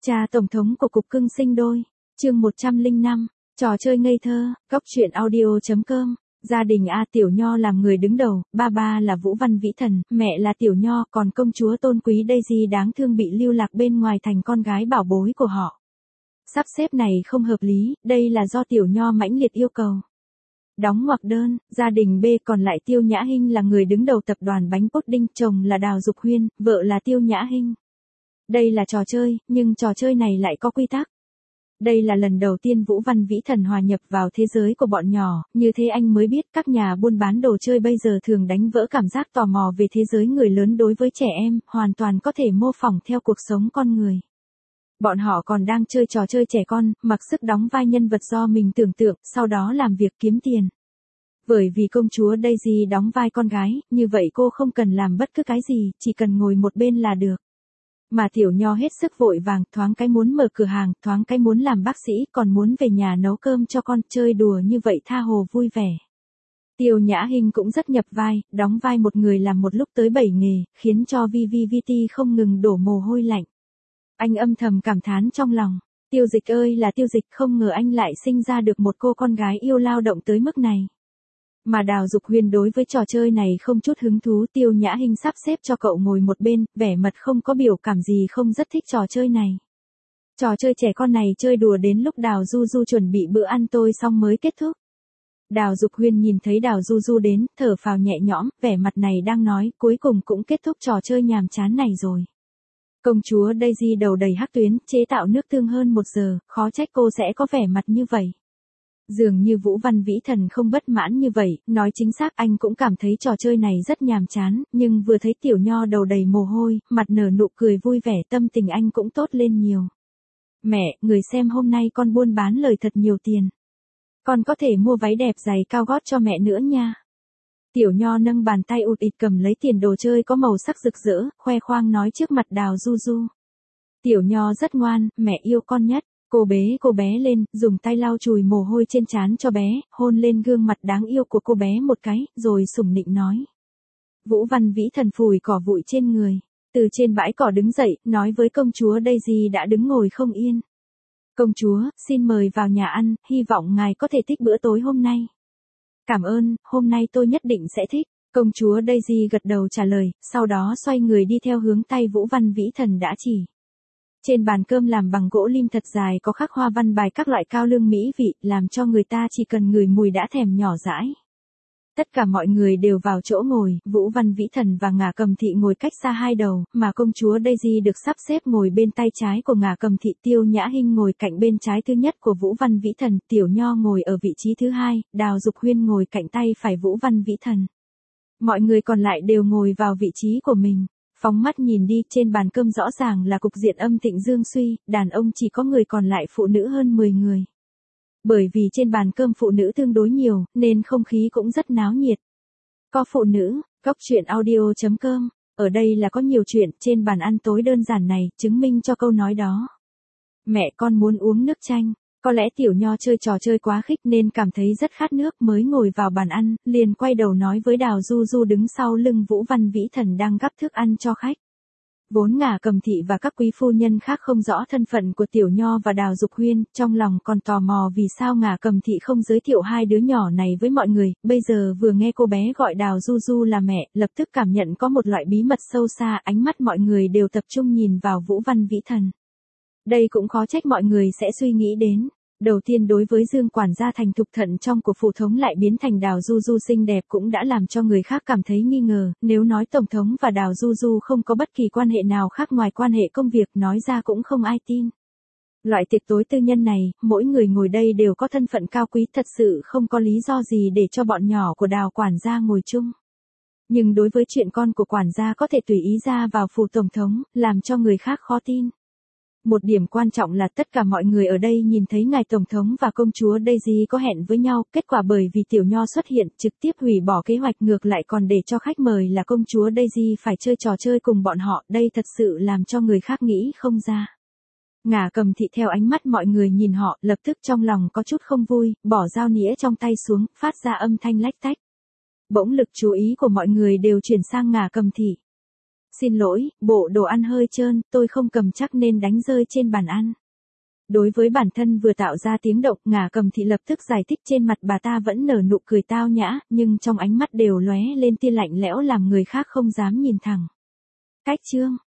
Cha Tổng thống của Cục Cưng Sinh Đôi, chương 105, trò chơi ngây thơ, góc truyện audio.com. Gia đình A Tiểu Nho làm người đứng đầu, ba là Vũ Văn Vĩ Thần, mẹ là Tiểu Nho, còn công chúa tôn quý Daisy đáng thương bị lưu lạc bên ngoài thành con gái bảo bối của họ. Sắp xếp này không hợp lý, đây là do Tiểu Nho mãnh liệt yêu cầu. Đóng ngoặc đơn, gia đình B còn lại Tiêu Nhã Hinh là người đứng đầu tập đoàn bánh pudding, chồng là Đào Dục Huyên, vợ là Tiêu Nhã Hinh. Đây là trò chơi, nhưng trò chơi này lại có quy tắc. Đây là lần đầu tiên Vũ Văn Vĩ Thần hòa nhập vào thế giới của bọn nhỏ, như thế anh mới biết các nhà buôn bán đồ chơi bây giờ thường đánh vỡ cảm giác tò mò về thế giới người lớn đối với trẻ em, hoàn toàn có thể mô phỏng theo cuộc sống con người. Bọn họ còn đang chơi trò chơi trẻ con, mặc sức đóng vai nhân vật do mình tưởng tượng, sau đó làm việc kiếm tiền. Bởi vì công chúa Daisy đóng vai con gái, như vậy cô không cần làm bất cứ cái gì, chỉ cần ngồi một bên là được. Mà Tiểu Nho hết sức vội vàng, thoáng cái muốn mở cửa hàng, thoáng cái muốn làm bác sĩ, còn muốn về nhà nấu cơm cho con, chơi đùa như vậy tha hồ vui vẻ. Tiêu Nhã Hinh cũng rất nhập vai, đóng vai một người làm một lúc tới 7 nghề, khiến cho VVVT không ngừng đổ mồ hôi lạnh. Anh âm thầm cảm thán trong lòng, Tiêu Dịch ơi là Tiêu Dịch, không ngờ anh lại sinh ra được một cô con gái yêu lao động tới mức này. Mà Đào Dục Huyên đối với trò chơi này không chút hứng thú, Tiêu Nhã Hinh sắp xếp cho cậu ngồi một bên, vẻ mặt không có biểu cảm gì, không rất thích trò chơi này. Trò chơi trẻ con này chơi đùa đến lúc Đào Du Du chuẩn bị bữa ăn tối xong mới kết thúc. Đào Dục Huyên nhìn thấy Đào Du Du đến, thở phào nhẹ nhõm, vẻ mặt này đang nói, cuối cùng cũng kết thúc trò chơi nhàm chán này rồi. Công chúa Daisy đầu đầy hắc tuyến, chế tạo nước tương hơn 1 giờ, khó trách cô sẽ có vẻ mặt như vậy. Dường như Vũ Văn Vĩ Thần không bất mãn như vậy, nói chính xác anh cũng cảm thấy trò chơi này rất nhàm chán, nhưng vừa thấy Tiểu Nho đầu đầy mồ hôi, mặt nở nụ cười vui vẻ, tâm tình anh cũng tốt lên nhiều. Mẹ, người xem hôm nay con buôn bán lời thật nhiều tiền. Con có thể mua váy đẹp giày cao gót cho mẹ nữa nha. Tiểu Nho nâng bàn tay ụt ịt cầm lấy tiền đồ chơi có màu sắc rực rỡ, khoe khoang nói trước mặt Đào Du Du. Tiểu Nho rất ngoan, mẹ yêu con nhất. Cô bế cô bé lên, dùng tay lau chùi mồ hôi trên trán cho bé, hôn lên gương mặt đáng yêu của cô bé một cái, rồi sủng nịnh nói. Vũ Văn Vĩ Thần phủi cỏ bụi trên người, từ trên bãi cỏ đứng dậy, nói với công chúa Daisy đã đứng ngồi không yên. Công chúa, xin mời vào nhà ăn, hy vọng ngài có thể thích bữa tối hôm nay. Cảm ơn, hôm nay tôi nhất định sẽ thích. Công chúa Daisy gật đầu trả lời, sau đó xoay người đi theo hướng tay Vũ Văn Vĩ Thần đã chỉ. Trên bàn cơm làm bằng gỗ lim thật dài có khắc hoa văn bài các loại cao lương mỹ vị, làm cho người ta chỉ cần ngửi mùi đã thèm nhỏ dãi. Tất cả mọi người đều vào chỗ ngồi, Vũ Văn Vĩ Thần và Ngả Cầm Thị ngồi cách xa hai đầu, mà công chúa Daisy được sắp xếp ngồi bên tay trái của Ngả Cầm Thị, Tiêu Nhã Hinh ngồi cạnh bên trái thứ nhất của Vũ Văn Vĩ Thần, Tiểu Nho ngồi ở vị trí thứ hai, Đào Dục Huyên ngồi cạnh tay phải Vũ Văn Vĩ Thần. Mọi người còn lại đều ngồi vào vị trí của mình. Phóng mắt nhìn đi, trên bàn cơm rõ ràng là cục diện âm thịnh dương suy, đàn ông chỉ có người còn lại phụ nữ hơn 10 người. Bởi vì trên bàn cơm phụ nữ tương đối nhiều, nên không khí cũng rất náo nhiệt. Có phụ nữ, góc truyện audio.com, ở đây là có nhiều chuyện, trên bàn ăn tối đơn giản này, chứng minh cho câu nói đó. Mẹ con muốn uống nước chanh. Có lẽ Tiểu Nho chơi trò chơi quá khích nên cảm thấy rất khát nước, mới ngồi vào bàn ăn, liền quay đầu nói với Đào Du Du đứng sau lưng Vũ Văn Vĩ Thần đang gắp thức ăn cho khách. Vốn Ngả Cầm Thị và các quý phu nhân khác không rõ thân phận của Tiểu Nho và Đào Dục Huyên, trong lòng còn tò mò vì sao Ngả Cầm Thị không giới thiệu hai đứa nhỏ này với mọi người, bây giờ vừa nghe cô bé gọi Đào Du Du là mẹ, lập tức cảm nhận có một loại bí mật sâu xa, ánh mắt mọi người đều tập trung nhìn vào Vũ Văn Vĩ Thần. Đây cũng khó trách mọi người sẽ suy nghĩ đến. Đầu tiên đối với Dương quản gia thành thục thận trong của phủ thống lại biến thành Đào Du Du xinh đẹp cũng đã làm cho người khác cảm thấy nghi ngờ, nếu nói Tổng thống và Đào Du Du không có bất kỳ quan hệ nào khác ngoài quan hệ công việc nói ra cũng không ai tin. Loại tiệc tối tư nhân này, mỗi người ngồi đây đều có thân phận cao quý, thật sự không có lý do gì để cho bọn nhỏ của Đào quản gia ngồi chung. Nhưng đối với chuyện con của quản gia có thể tùy ý ra vào phủ Tổng thống, làm cho người khác khó tin. Một điểm quan trọng là tất cả mọi người ở đây nhìn thấy ngài Tổng thống và công chúa Daisy có hẹn với nhau, kết quả bởi vì Tiểu Nho xuất hiện trực tiếp hủy bỏ kế hoạch, ngược lại còn để cho khách mời là công chúa Daisy phải chơi trò chơi cùng bọn họ, đây thật sự làm cho người khác nghĩ không ra. Ngả Cầm Thị theo ánh mắt mọi người nhìn họ, lập tức trong lòng có chút không vui, bỏ dao nĩa trong tay xuống, phát ra âm thanh lách tách. Bỗng lực chú ý của mọi người đều chuyển sang Ngả Cầm Thị. Xin lỗi, bộ đồ ăn hơi trơn, tôi không cầm chắc nên đánh rơi trên bàn ăn. Đối với bản thân vừa tạo ra tiếng động, Ngả Cầm Thị lập tức giải thích, trên mặt bà ta vẫn nở nụ cười tao nhã, nhưng trong ánh mắt đều lóe lên tia lạnh lẽo làm người khác không dám nhìn thẳng. Cách chương